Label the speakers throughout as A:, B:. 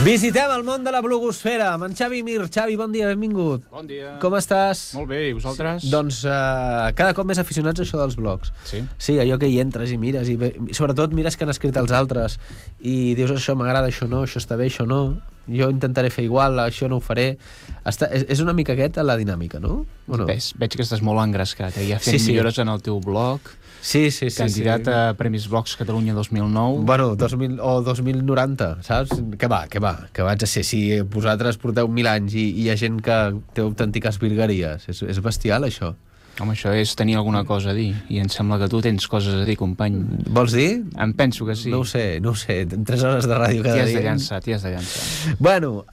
A: Visitem el món de la blogosfera amb en Xavi Mir. Xavi, bon dia, benvingut.
B: Bon dia.
A: Com estàs?
B: Molt bé, i vosaltres?
A: Doncs cada cop més aficionats a això dels blogs.
B: Sí?
A: Sí, allò que hi entres i mires, i sobretot mires que han escrit els altres, i dius, això m'agrada, això no, això està bé, això no, jo intentaré fer igual, això no ho faré. És una mica aquesta la dinàmica, no? O no?
B: Veig que estàs molt engrescat, ja fent millores en el teu blog.
A: Sí.
B: Candidat a Premis Blogs Catalunya 2009.
A: Bueno, 2000 o 2090, saps? Que vaig a ser. Si vosaltres porteu 1000 anys i hi ha gent que té autèntiques virgueries, és bestial, això.
B: Home, això és tenir alguna cosa a dir, i em sembla que tu tens coses a dir, company.
A: Vols dir?
B: Em penso que sí.
A: No ho sé, 3 hores de ràdio cada dia.
B: T'hi has de llançar.
A: Bueno,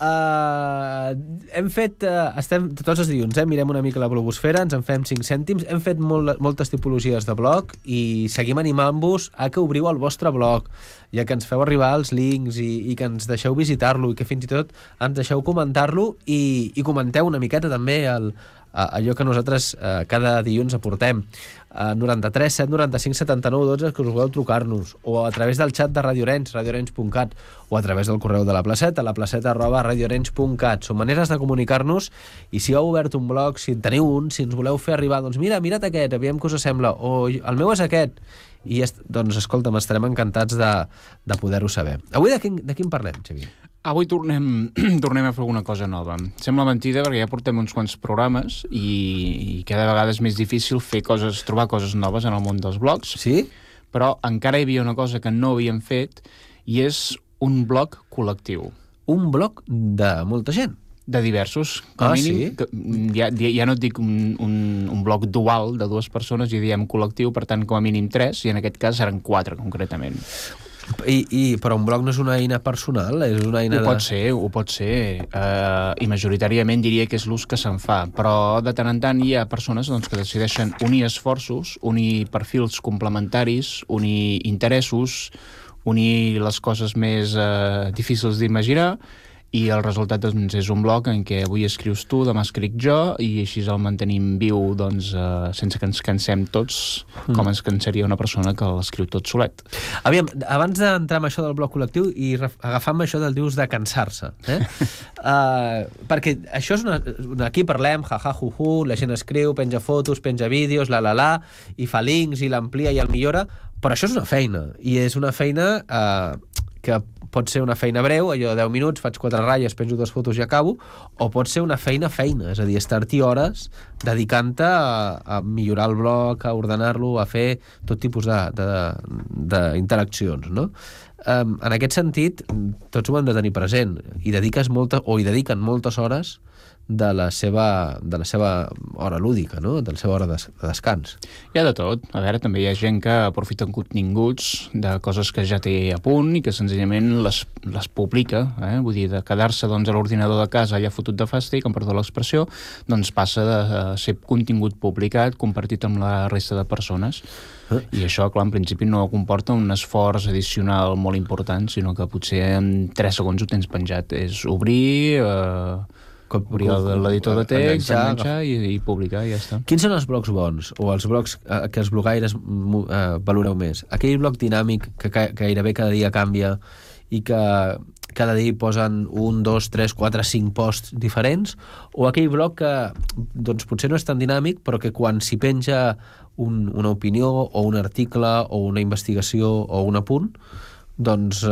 A: hem fet... tots els dilluns, mirem una mica la blogosfera, ens en fem 5 cèntims, hem fet moltes tipologies de blog i seguim animant-vos a que obriu el vostre blog, ja que ens feu arribar els links i que ens deixeu visitar-lo i que fins i tot ens deixeu comentar-lo i comenteu una miqueta també allò que nosaltres cada dilluns aportem. 93 795 79 12, que us vulgueu trucar-nos, o a través del xat de Radio Arenys, radioarenys.cat, o a través del correu de la placeta, laplaceta@radioarenys.cat. Són maneres de comunicar-nos, i si heu obert un blog, si en teniu un, si ens voleu fer arribar, doncs mira't aquest, aviam què us sembla, o el meu és aquest, i doncs escolta'm, estarem encantats de poder-ho saber. Avui de quin parlem, Xavier?
B: Avui tornem a fer alguna cosa nova. Sembla mentida perquè ja portem uns quants programes i cada vegada és més difícil trobar coses noves en el món dels blogs.
A: Sí?
B: Però encara hi havia una cosa que no havíem fet i és un blog col·lectiu.
A: Un blog de molta gent?
B: De diversos. Mínim, sí? Ja no et dic un blog dual de 2 persones, i diem col·lectiu, per tant, com a mínim 3, i en aquest cas seran 4, concretament.
A: Però un blog no és una eina personal? És una eina
B: Ho pot ser. I majoritàriament diria que és l'ús que se'n fa. Però de tant en tant hi ha persones que decideixen unir esforços, unir perfils complementaris, unir interessos, unir les coses més difícils d'imaginar, i el resultat és un blog en què avui escrius tu, demà escric jo, i així el mantenim viu sense que ens cansem tots, com ens cansaria una persona que l'escriu tot solet.
A: Aviam, abans d'entrar en això del blog col·lectiu i agafant això del dius de cansar-se, perquè això és aquí parlem, la gent escriu, penja fotos, penja vídeos, i fa links i l'amplia i el millora, però això és una feina, i és una feina que pot ser una feina breu, allò de 10 minuts, faig 4 ratlles, penjo 2 fotos i acabo, o pot ser una feina, és a dir, estar-t'hi hores dedicant-te a millorar el blog, a ordenar-lo, a fer tot tipus d'interaccions, no? En aquest sentit, tots ho hem de tenir present, i dediquen moltes hores de la seva hora lúdica, no? De la seva hora de descans.
B: Hi ha de tot. A veure, també hi ha gent que aprofita continguts de coses que ja té a punt i que senzillament les publica, vull dir, de quedar-se a l'ordinador de casa allà fotut de fàstic, amb perdó l'expressió, doncs passa de ser contingut publicat, compartit amb la resta de persones. I això, clar, en principi no comporta un esforç addicional molt important, sinó que potser en 3 segons ho tens penjat. És obrir l'editor de text, enganxar i publicar, i ja està.
A: Quins són els blogs bons, o els blogs que els blogaires valoreu més? Aquell blog dinàmic que gairebé cada dia canvia i que cada dia hi posen 1, 2, 3, 4, 5 posts diferents, o aquell blog que doncs potser no és tan dinàmic, però que quan s'hi penja una opinió o un article o una investigació o un apunt, doncs,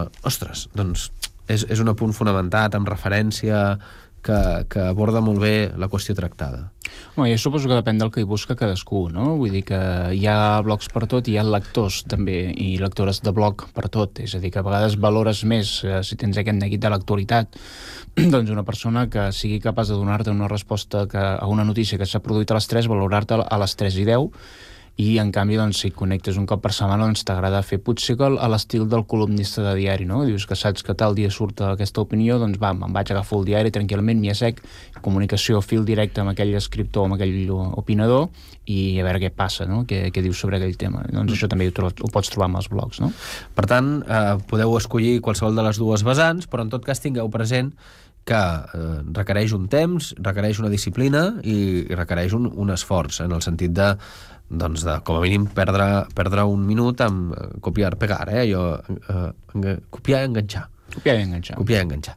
A: és un apunt fonamentat, amb referència, que aborda molt bé la qüestió tractada.
B: Jo suposo que depèn del que hi busca cadascú, no? Vull dir que hi ha blogs per tot i hi ha lectors també, i lectores de blog per tot. És a dir, que a vegades valores més, si tens aquest neguit de l'actualitat, doncs una persona que sigui capaç de donar-te una resposta a una notícia que s'ha produït a les 3, valorar-te a les 3:10, i en canvi, doncs, si et connectes un cop per setmana, doncs t'agrada fer potser a l'estil del columnista de diari, no? Dius que saps que tal dia surt aquesta opinió, doncs me'n vaig agafar el diari tranquil·lament, m'hi assec, comunicació, fil directe amb aquell escriptor, amb aquell opinador, i a veure què passa, no? Què dius sobre aquell tema. Doncs això també ho pots trobar amb els blogs, no?
A: Per tant, podeu escollir qualsevol de les dues vessants, però en tot cas tingueu present que requereix un temps, requereix una disciplina i requereix un esforç, en el sentit de com a mínim perdre un minut amb copiar, pegar, copiar i enganxar.
B: Copiar i enganxar.
A: Copiar i enganxar.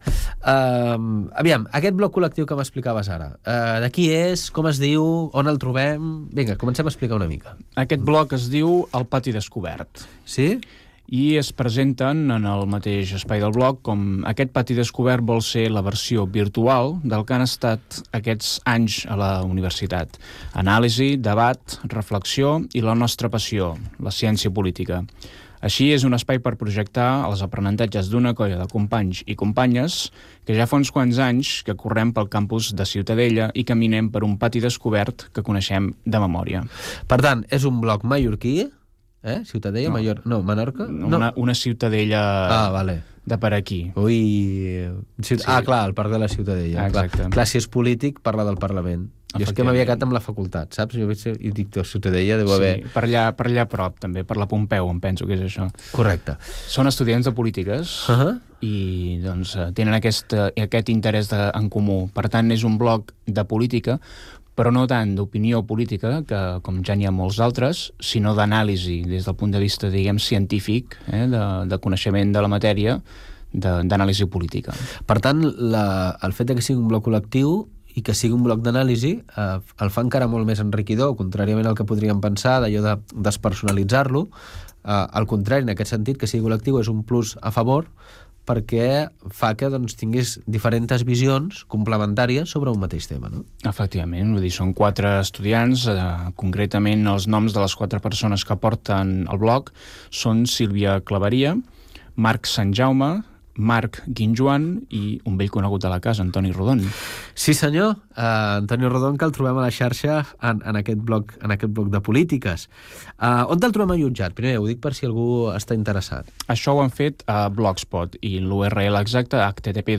A: Aviam, aquest bloc col·lectiu que m'explicaves ara, de qui és, com es diu, on el trobem... Vinga, comencem a explicar una mica.
B: Aquest bloc es diu El Pati Descobert.
A: Sí?
B: I es presenten en el mateix espai del blog com aquest Pati Descobert vol ser la versió virtual del que han estat aquests anys a la universitat. Anàlisi, debat, reflexió i la nostra passió, la ciència política. Així és un espai per projectar els aprenentatges d'una colla de companys i companyes que ja fa uns quants anys que correm pel campus de Ciutadella i caminem per un pati descobert que coneixem de memòria.
A: Per tant, és un blog mallorquí, Ciutadella,
B: no.
A: Menorca?
B: Una ciutadella
A: vale.
B: De per aquí.
A: Ui... clar, el parc de la Ciutadella.
B: Exacte.
A: Clar, si és polític, parla del Parlament. Jo és que m'havia quedat amb la facultat, saps? Jo dic, Ciutadella deu haver...
B: Sí, per allà a prop, també, per la Pompeu, em penso que és això.
A: Correcte.
B: Són estudiants de polítiques i doncs tenen aquest interès en comú. Per tant, és un blog de política, però no tant d'opinió política, que com ja n'hi ha molts altres, sinó d'anàlisi, des del punt de vista, diguem, científic, de coneixement de la matèria, d'anàlisi política.
A: Per tant, el fet que sigui un bloc col·lectiu i que sigui un bloc d'anàlisi el fa encara molt més enriquidor, contràriament al que podríem pensar, d'allò de despersonalitzar-lo. Al contrari, en aquest sentit, que sigui col·lectiu és un plus a favor, perquè fa que tinguis diferents visions complementàries sobre un mateix tema, no?
B: Efectivament, vull dir, són 4 estudiants, concretament els noms de les 4 persones que porten el blog són Sílvia Claveria, Marc Sant Jaume, Marc Guinjoan i un vell conegut de la casa, Antoni Rodon.
A: Sí, senyor, Antoni Rodon, que el trobem a la xarxa en aquest blog de polítiques. On te'l trobem allotjat? Primer, ho dic per si algú està interessat.
B: Això ho han fet a Blogspot i l'URL exacta,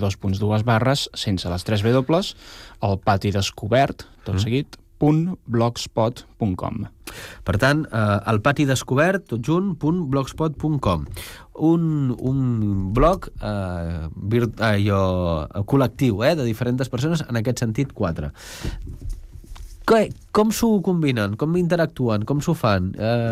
B: http:// sense les 3 W, el pati descobert, tot seguit, .blogspot.com.
A: Per tant, el pati descobert, tot junt, .blogspot.com. Un blog col·lectiu, de diferents persones, en aquest sentit 4. Com s'ho combinen? Com interactuen? Com s'ho fan?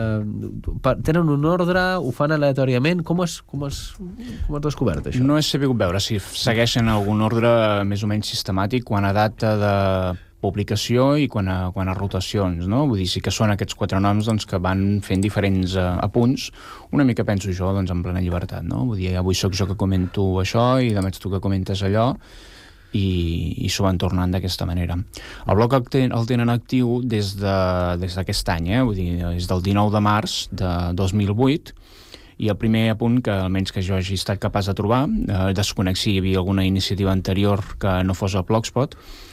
A: Tenen un ordre? Ho fan aleatòriament? Com has descobert això?
B: No he sabut veure si segueixen algun ordre més o menys sistemàtic quan a data de publicació i quan a rotacions, no? Vull dir, sí que són aquests 4 noms que van fent diferents apunts, una mica penso jo en plena llibertat, no? Vull dir, avui sóc jo que comento això i demà ets tu que comentes allò i s'ho van tornant d'aquesta manera. El blog el tenen actiu des d'aquest any, vull dir, és del 19 de març de 2008, i el primer apunt que almenys que jo hagi estat capaç de trobar, desconec si hi havia alguna iniciativa anterior que no fos el Blogspot,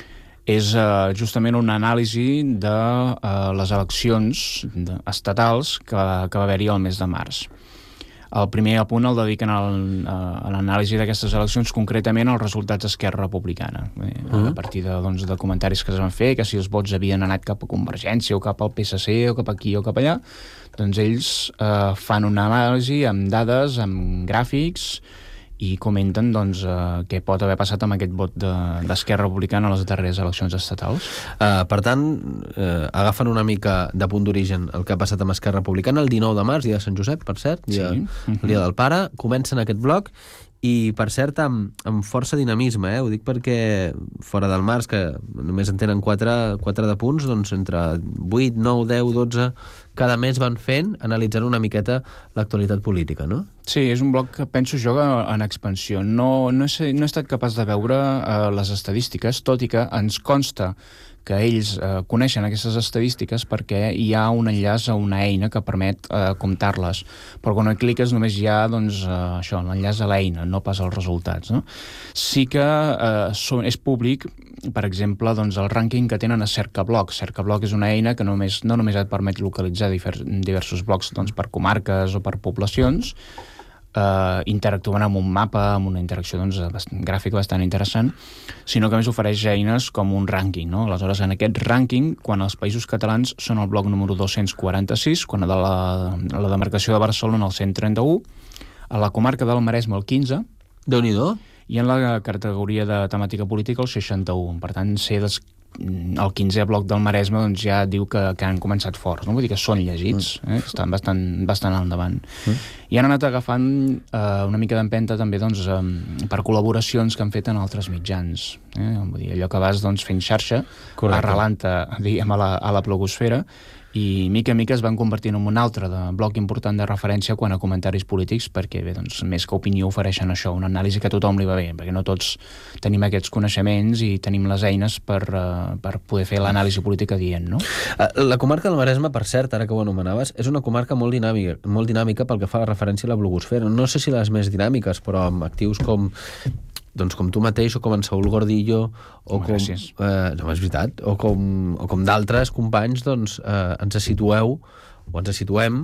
B: és justament una anàlisi de les eleccions estatals que va haver-hi el mes de març. El primer apunt el dediquen a l'anàlisi d'aquestes eleccions, concretament als resultats d'Esquerra Republicana. A partir de comentaris que es van fer, que si els vots havien anat cap a Convergència o cap al PSC o cap aquí o cap allà, doncs ells fan una anàlisi amb dades, amb gràfics, i comenten què pot haver passat amb aquest vot d'Esquerra Republicana a les darreres eleccions estatals.
A: Per tant, agafen una mica de punt d'origen el que ha passat amb Esquerra Republicana el 19 de març, dia de Sant Josep, per cert, el dia del pare, comencen aquest blog i, per cert, amb força dinamisme, ho dic perquè fora del març, que només en tenen 4 de punts, doncs entre 8, 9, 10, 12 cada mes van fent, analitzant una miqueta l'actualitat política, no?
B: Sí, és un blog que penso jo en expansió. No he estat capaç de veure les estadístiques, tot i que ens consta que ells coneixen aquestes estadístiques perquè hi ha un enllaç a una eina que permet comptar-les. Però quan cliques només hi ha l'enllaç a l'eina, no pas als resultats, no? Sí que és públic, per exemple, el rànquing que tenen a Cercablog. Cercablog és una eina que no només et permet localitzar diversos blocs per comarques o per poblacions, interactuant amb un mapa, amb una interacció gràfica bastant interessant, sinó que a més ofereix eines com un rànquing, no? Aleshores, en aquest rànquing, quan els Països Catalans són el bloc número 246, quan a la demarcació de Barcelona el 131, a la comarca del Maresme el 15,
A: Déu-n'hi-do.
B: I en la categoria de temàtica política el 61. Per tant, ser el 15è bloc del Maresme doncs, ja diu que han començat forts, no? Vull dir que són llegits, estan bastant al davant. I han anat agafant una mica d'empenta també doncs, per col·laboracions que han fet en altres mitjans. Vull dir, allò que vas doncs, fent xarxa, arrelant-te a la blogosfera, i mica en mica es van convertint en un altre bloc important de referència quan a comentaris polítics, perquè bé, doncs, més que opinió ofereixen això, una anàlisi que a tothom li va bé, perquè no tots tenim aquests coneixements i tenim les eines per poder fer l'anàlisi política dient, no?
A: La comarca del Maresme, per cert, ara que ho anomenaves, és una comarca molt dinàmica pel que fa a referència a la blogosfera. No sé si les més dinàmiques, però amb actius com tu mateix, o com en Saúl Gordillo, o com... No, és veritat. O com d'altres companys, doncs, ens situeu, o ens situem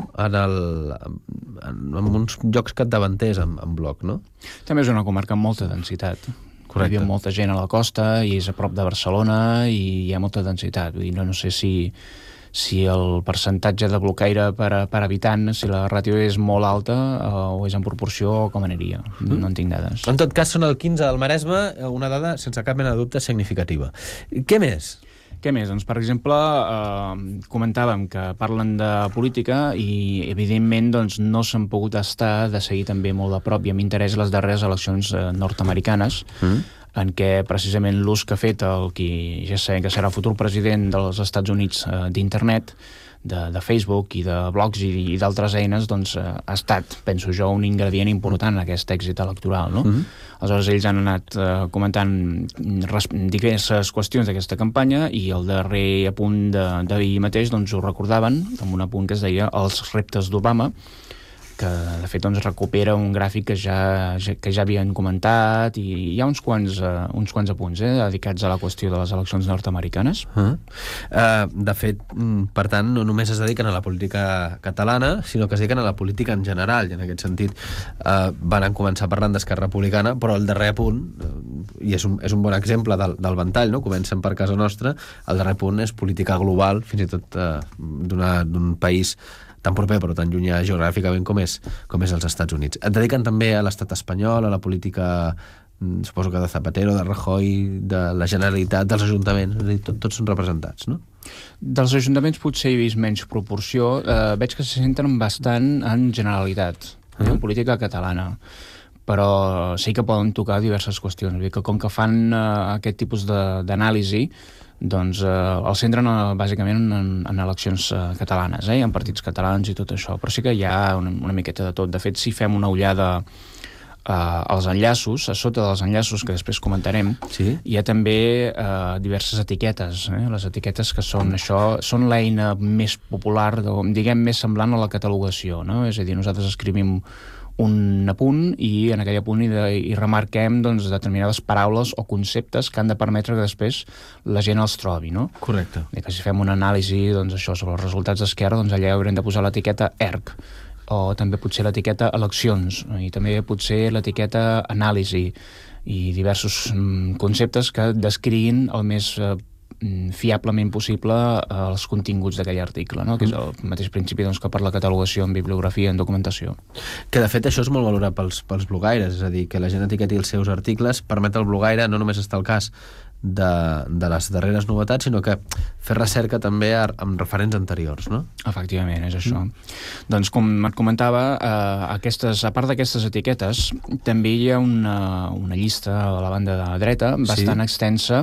A: en uns llocs capdavanters en bloc, no?
B: També és una comarca amb molta densitat.
A: Correcte.
B: Hi ha molta gent a la costa, i és a prop de Barcelona, i hi ha molta densitat. Vull dir, no sé si el percentatge de blocaire per habitant, si la ràtio és molt alta o és en proporció o com aniria. No en tinc dades.
A: En tot cas, són el 15 del Maresme, una dada sense cap mena de dubte significativa. Què més?
B: Què més? Doncs, per exemple, comentàvem que parlen de política i, evidentment, doncs, no s'han pogut estar de seguir també molt de prop i amb interès les darreres eleccions nord-americanes, en què precisament l'ús que ha fet el qui ja sabem que serà el futur president dels Estats Units d'internet, de Facebook i de blogs i d'altres eines, doncs ha estat, penso jo, un ingredient important en aquest èxit electoral, no? Aleshores, ells han anat comentant diverses qüestions d'aquesta campanya, i el darrer apunt d'ahir mateix doncs, ho recordaven, amb un apunt que es deia Els reptes d'Obama, que de fet doncs, recupera un gràfic que ja havien comentat, i hi ha uns quants apunts dedicats a la qüestió de les eleccions nord-americanes.
A: De fet, per tant, no només es dediquen a la política catalana, sinó que es dediquen a la política en general, i en aquest sentit van començar parlant d'Esquerra Republicana, però el darrer punt, i és un bon exemple del ventall, no? Comencen per casa nostra, el darrer punt és política global, fins i tot d'un país tan proper però tan llunyà geogràficament com és els Estats Units. Et dediquen també a l'estat espanyol, a la política, suposo que de Zapatero, de Rajoy, de la Generalitat, dels ajuntaments, és a dir, tots són representats, no?
B: Dels ajuntaments potser he vist menys proporció, veig que se centren bastant en Generalitat, en política catalana, però sí que poden tocar diverses qüestions, vull dir que com que fan aquest tipus d'anàlisi, doncs el centren bàsicament en eleccions catalanes, en partits catalans i tot això, però sí que hi ha una miqueta de tot. De fet, si fem una ullada als enllaços, a sota dels enllaços que després comentarem, hi ha també diverses etiquetes. Les etiquetes que són això, són l'eina més popular, diguem més semblant a la catalogació, no? És a dir, nosaltres escrivim un apunt i en aquell apunt hi remarquem doncs, determinades paraules o conceptes que han de permetre que després la gent els trobi, no?
A: Correcte.
B: I que si fem una anàlisi doncs, això, sobre els resultats d'Esquerra, doncs allà haurem de posar l'etiqueta ERC, o també potser l'etiqueta eleccions, i també potser l'etiqueta anàlisi, i diversos conceptes que descriguin el més fiablement possible els continguts d'aquell article, no? Que és el mateix principi doncs, que per la catalogació en bibliografia, en documentació.
A: Que de fet això és molt valorat pels blogaires, és a dir, que la gent etiqueti els seus articles permet al blogaire, no només està el cas de les darreres novetats, sinó que fer recerca també amb referents anteriors, no?
B: Efectivament, és això. Doncs com et comentava, a part d'aquestes etiquetes, també hi ha una llista a la banda de la dreta bastant extensa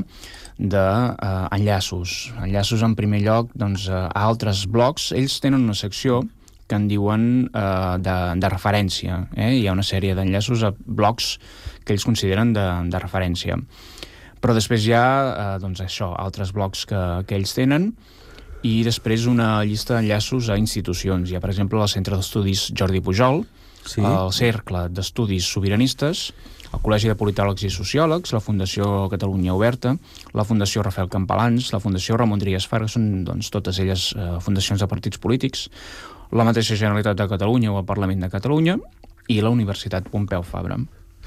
B: d'enllaços. Enllaços, en primer lloc, doncs, a altres blogs. Ells tenen una secció que en diuen de referència. Hi ha una sèrie d'enllaços a blogs que ells consideren de referència. Però després hi ha, doncs això, altres blogs que ells tenen, i després una llista d'enllaços a institucions. Hi ha, per exemple, el Centre d'Estudis Jordi Pujol, el Cercle d'Estudis Sobiranistes, el Col·legi de Politòlegs i Sociòlegs, la Fundació Catalunya Oberta, la Fundació Rafael Campalans, la Fundació Ramon Trias Fargas, són doncs, totes elles fundacions de partits polítics, la mateixa Generalitat de Catalunya o el Parlament de Catalunya, i la Universitat Pompeu Fabra.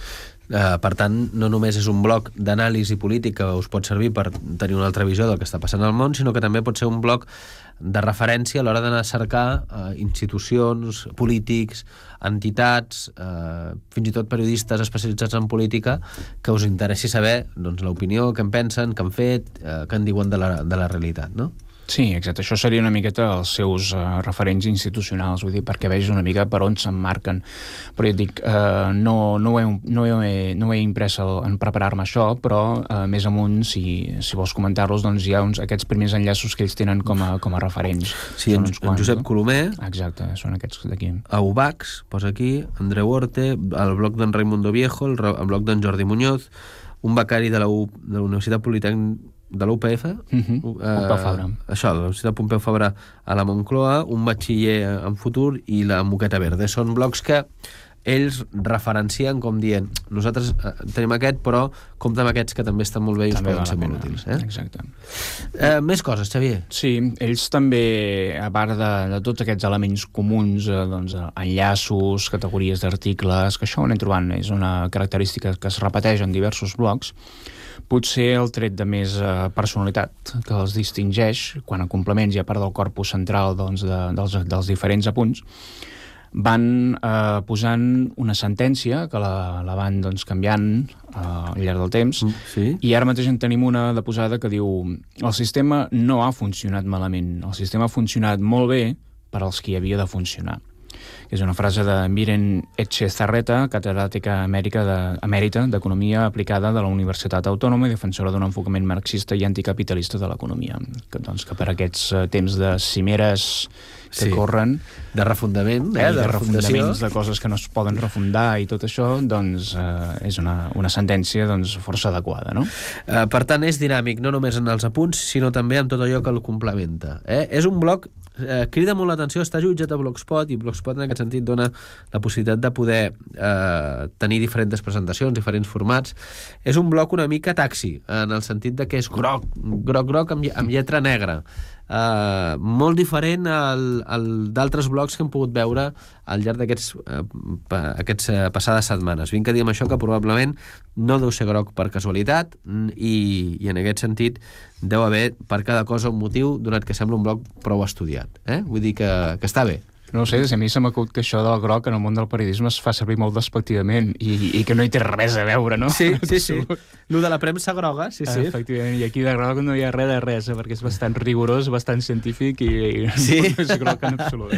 A: Per tant, no només és un blog d'anàlisi política que us pot servir per tenir una altra visió del que està passant al món, sinó que també pot ser un blog de referència a l'hora d'anar a cercar institucions, polítics, entitats, fins i tot periodistes especialitzats en política, que us interessi saber doncs, l'opinió, què en pensen, què han fet, què en diuen de la realitat, no?
B: Sí, exacte. Això seria una miqueta els seus referents institucionals, vull dir, perquè vegis una mica per on s'emmarquen. Però jo dic, no ho he imprès en preparar-me això, però més amunt, si vols comentar-los, doncs hi ha aquests primers enllaços que ells tenen com a referents.
A: Sí, en Josep Colomer.
B: Exacte, són aquests d'aquí.
A: A UBAX, posa aquí, Andreu Orte, el blog d'en Raimundo Viejo, el blog d'en Jordi Muñoz, un becari de la Universitat Politècnica de l'UPF,
B: Pompeu Fabra.
A: Això, la Universitat Pompeu Fabra a la Moncloa, un batxiller en futur i la Moqueta Verde. Són blocs que ells referencien com dient nosaltres tenim aquest, però compta amb aquests que també estan molt bé i us poden ser molt útils.
B: Exacte.
A: Més coses, Xavier?
B: Sí, ells també, a part de tots aquests elements comuns, doncs, enllaços, categories d'articles, que això ho anem trobant, és una característica que es repeteix en diversos blogs. Potser el tret de més personalitat que els distingeix, quan a complements i a part del corpus central doncs, dels diferents apunts, van posant una sentència que la van doncs, canviant al llarg del temps,
A: sí.
B: I ara mateix en tenim una de posada que diu: el sistema no ha funcionat malament, el sistema ha funcionat molt bé per als qui havia de funcionar. És una frase de Miren Etxezarreta, catedràtica emèrita d'Economia Aplicada de la Universitat Autònoma i defensora d'un enfocament marxista i anticapitalista de l'economia. Que per aquests temps de cimeres que corren...
A: De refundament,
B: de refundaments de coses que no es poden refundar i tot això, doncs és una sentència doncs, força adequada, no?
A: Per tant, és dinàmic, no només en els apunts, sinó també en tot allò que el complementa. És un blog... crida molt l'atenció, està jutjat a Blogspot, i Blogspot en aquest sentit dona la possibilitat de poder tenir diferents presentacions, diferents formats. És un blog una mica taxi, en el sentit de que és groc amb lletra negra. Molt diferent d'altres blogs que hem pogut veure al llarg d'aquests passades setmanes. Vinc a dir amb això que probablement no deu ser groc per casualitat i en aquest sentit deu haver per cada cosa un motiu, donat que sembla un blog prou estudiat. Vull dir que està bé.
B: No sé, a mi se m'acut que això del groc en el món del periodisme es fa servir molt despectivament i que no hi té res a veure, no?
A: Sí. Lo de la premsa groga, sí.
B: Efectivament, i aquí de groc no hi ha res de res, perquè és bastant rigorós, bastant científic i
A: sí.
B: No és groc en absolut.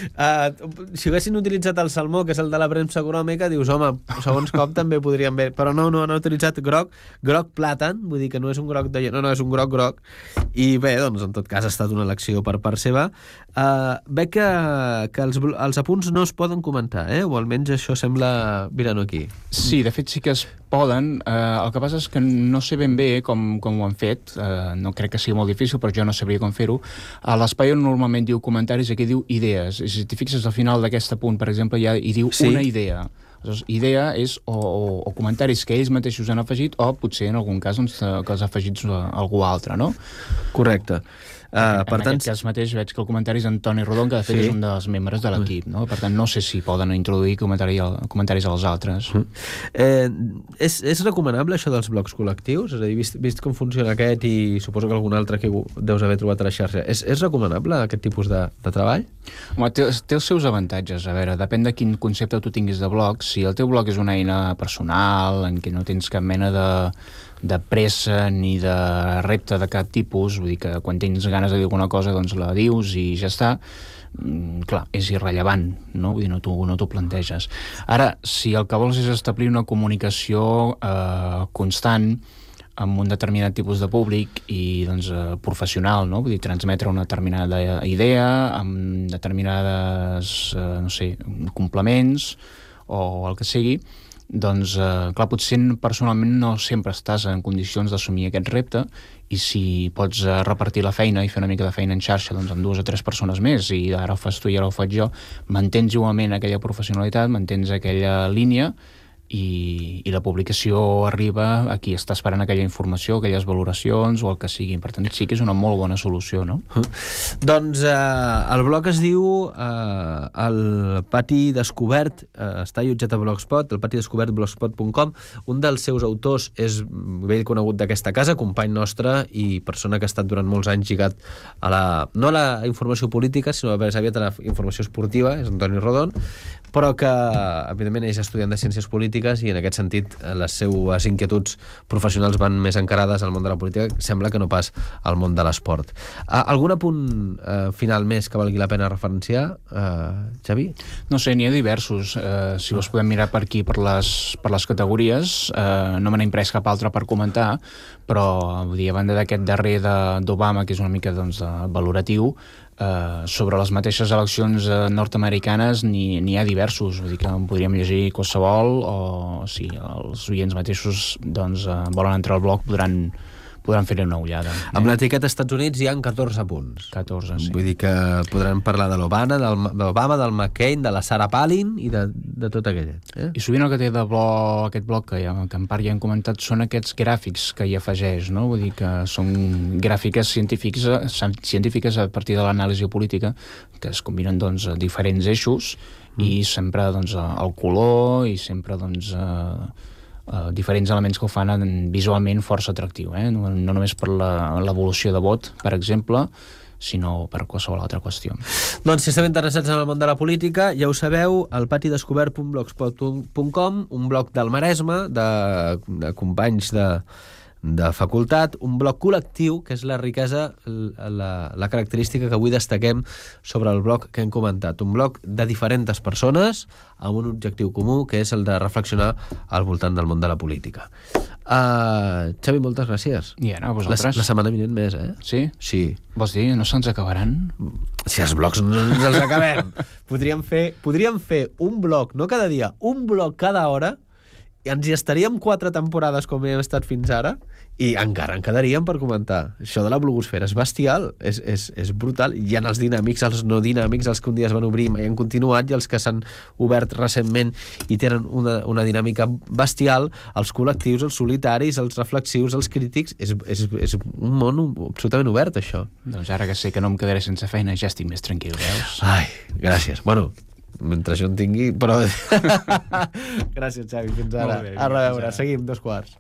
A: Si haguessin utilitzat el salmó, que és el de la premsa econòmica, dius, home, segons com també podrien haver... Però no han utilitzat groc plàtan, vull dir que no és un groc de... No, és un groc. I bé, doncs, en tot cas, ha estat una elecció per part seva. Veig que els apunts no es poden comentar, o almenys això sembla... Mira-no aquí.
B: Sí, de fet sí que es poden. El que passa és que no sé ben bé com ho han fet. No crec que sigui molt difícil, però jo no sabria com fer-ho. A l'espai on normalment diu comentaris, aquí diu idees. I si t'hi fixes al final d'aquest apunt, per exemple, hi diu una idea. Aleshores, idea és o comentaris que ells mateixos han afegit o potser en algun cas doncs, que els ha afegit algú altre, no?
A: Correcte.
B: Per tant, aquest cas mateix veig que el comentari és en Toni Rodon, que de fet és un dels membres de l'equip, no? Per tant, no sé si poden introduir comentaris als altres.
A: És recomanable això dels blogs col·lectius? És a dir, vist com funciona aquest i suposo que algun altre que deus haver trobat a la xarxa, és recomanable aquest tipus de treball?
B: Home, té els seus avantatges. A veure, depèn de quin concepte tu tinguis de blog. Si el teu blog és una eina personal, en què no tens cap mena de pressa ni de repte de cap tipus, vull dir que quan tens ganes de dir alguna cosa doncs la dius i ja està, clar, és irrellevant, no? Vull dir, no t'ho planteges. Ara, si el que vols és establir una comunicació constant amb un determinat tipus de públic i doncs professional, no? Vull dir, transmetre una determinada idea amb determinades, no sé, complements o el que sigui, doncs, clar, potser personalment no sempre estàs en condicions d'assumir aquest repte i si pots repartir la feina i fer una mica de feina en xarxa doncs, amb 2 o 3 persones més i ara ho fas tu i ara ho faig jo, mantens igualment aquella professionalitat, mantens aquella línia i la publicació arriba a qui està esperant aquella informació, aquelles valoracions o el que sigui. Per tant, sí que és una molt bona solució, no?
A: Doncs el blog es diu El Pati Descobert, està allotjat a Blogspot, el Pati Descobert, blogspot.com. Un dels seus autors és vell conegut d'aquesta casa, company nostre i persona que ha estat durant molts anys lligat a no a la informació política, sinó més aviat a la informació esportiva, és Antoni Rodon, però que, evidentment, és estudiant de Ciències Polítiques i, en aquest sentit, les seues inquietuds professionals van més encarades al món de la política, sembla que no pas al món de l'esport. Algun apunt final més que valgui la pena referenciar, Xavi?
B: No sé, n'hi ha diversos. Si els podem mirar per aquí, per les categories, no me n'he imprès cap altre per comentar, però, vull dir, a banda d'aquest darrer d'Obama, que és una mica valoratiu, sobre les mateixes eleccions nord-americanes n'hi ha diversos, vull dir que en podríem llegir qualsevol, o si els oients mateixos volen entrar al blog podran fer-hi una ullada.
A: Amb l'etiqueta Estats Units hi ha 14 punts.
B: 14, sí.
A: Vull dir que podran parlar de l'Obama, del McCain, de la Sarah Palin i de tot aquellet.
B: I sovint el que té aquest blog, que en part ja hem comentat, són aquests gràfics que hi afegeix, no? Vull dir que són gràfiques científiques a partir de l'anàlisi política, que es combinen diferents eixos i sempre el color i sempre diferents elements que ho fan visualment força atractiu, no només per l'evolució de vot, per exemple, sinó per qualsevol altra qüestió.
A: Doncs si esteu interessats en el món de la política, ja ho sabeu, el patidescobert.blogspot.com, un blog del Maresme, de companys de facultat, un blog col·lectiu, que és la riquesa, la característica que avui destaquem sobre el blog que hem comentat. Un blog de diferents persones amb un objectiu comú, que és el de reflexionar al voltant del món de la política. Xavi, moltes gràcies.
B: I ara, vosaltres?
A: La setmana vinent més,
B: Sí?
A: Sí.
B: Vols dir, no se'ns acabaran?
A: Si els blogs no ens els acabem. Podríem fer un blog, no cada dia, un blog cada hora, i ens hi estaríem 4 temporades com hem estat fins ara i encara en quedaríem per comentar. Això de la blogosfera és bestial, és brutal. Hi ha els dinàmics, els no dinàmics, els que un dia es van obrir i mai han continuat, i els que s'han obert recentment i tenen una dinàmica bestial, els col·lectius, els solitaris, els reflexius, els crítics. És un món absolutament obert, això.
B: Doncs ara que sé que no em quedaré sense feina, ja estic més tranquil, veus?
A: Ai, gràcies. Bueno, mentre jo en tingui, però... Gràcies, Xavi, fins ara.
B: Molt bé,
A: a reveure, seguim 2 quarts.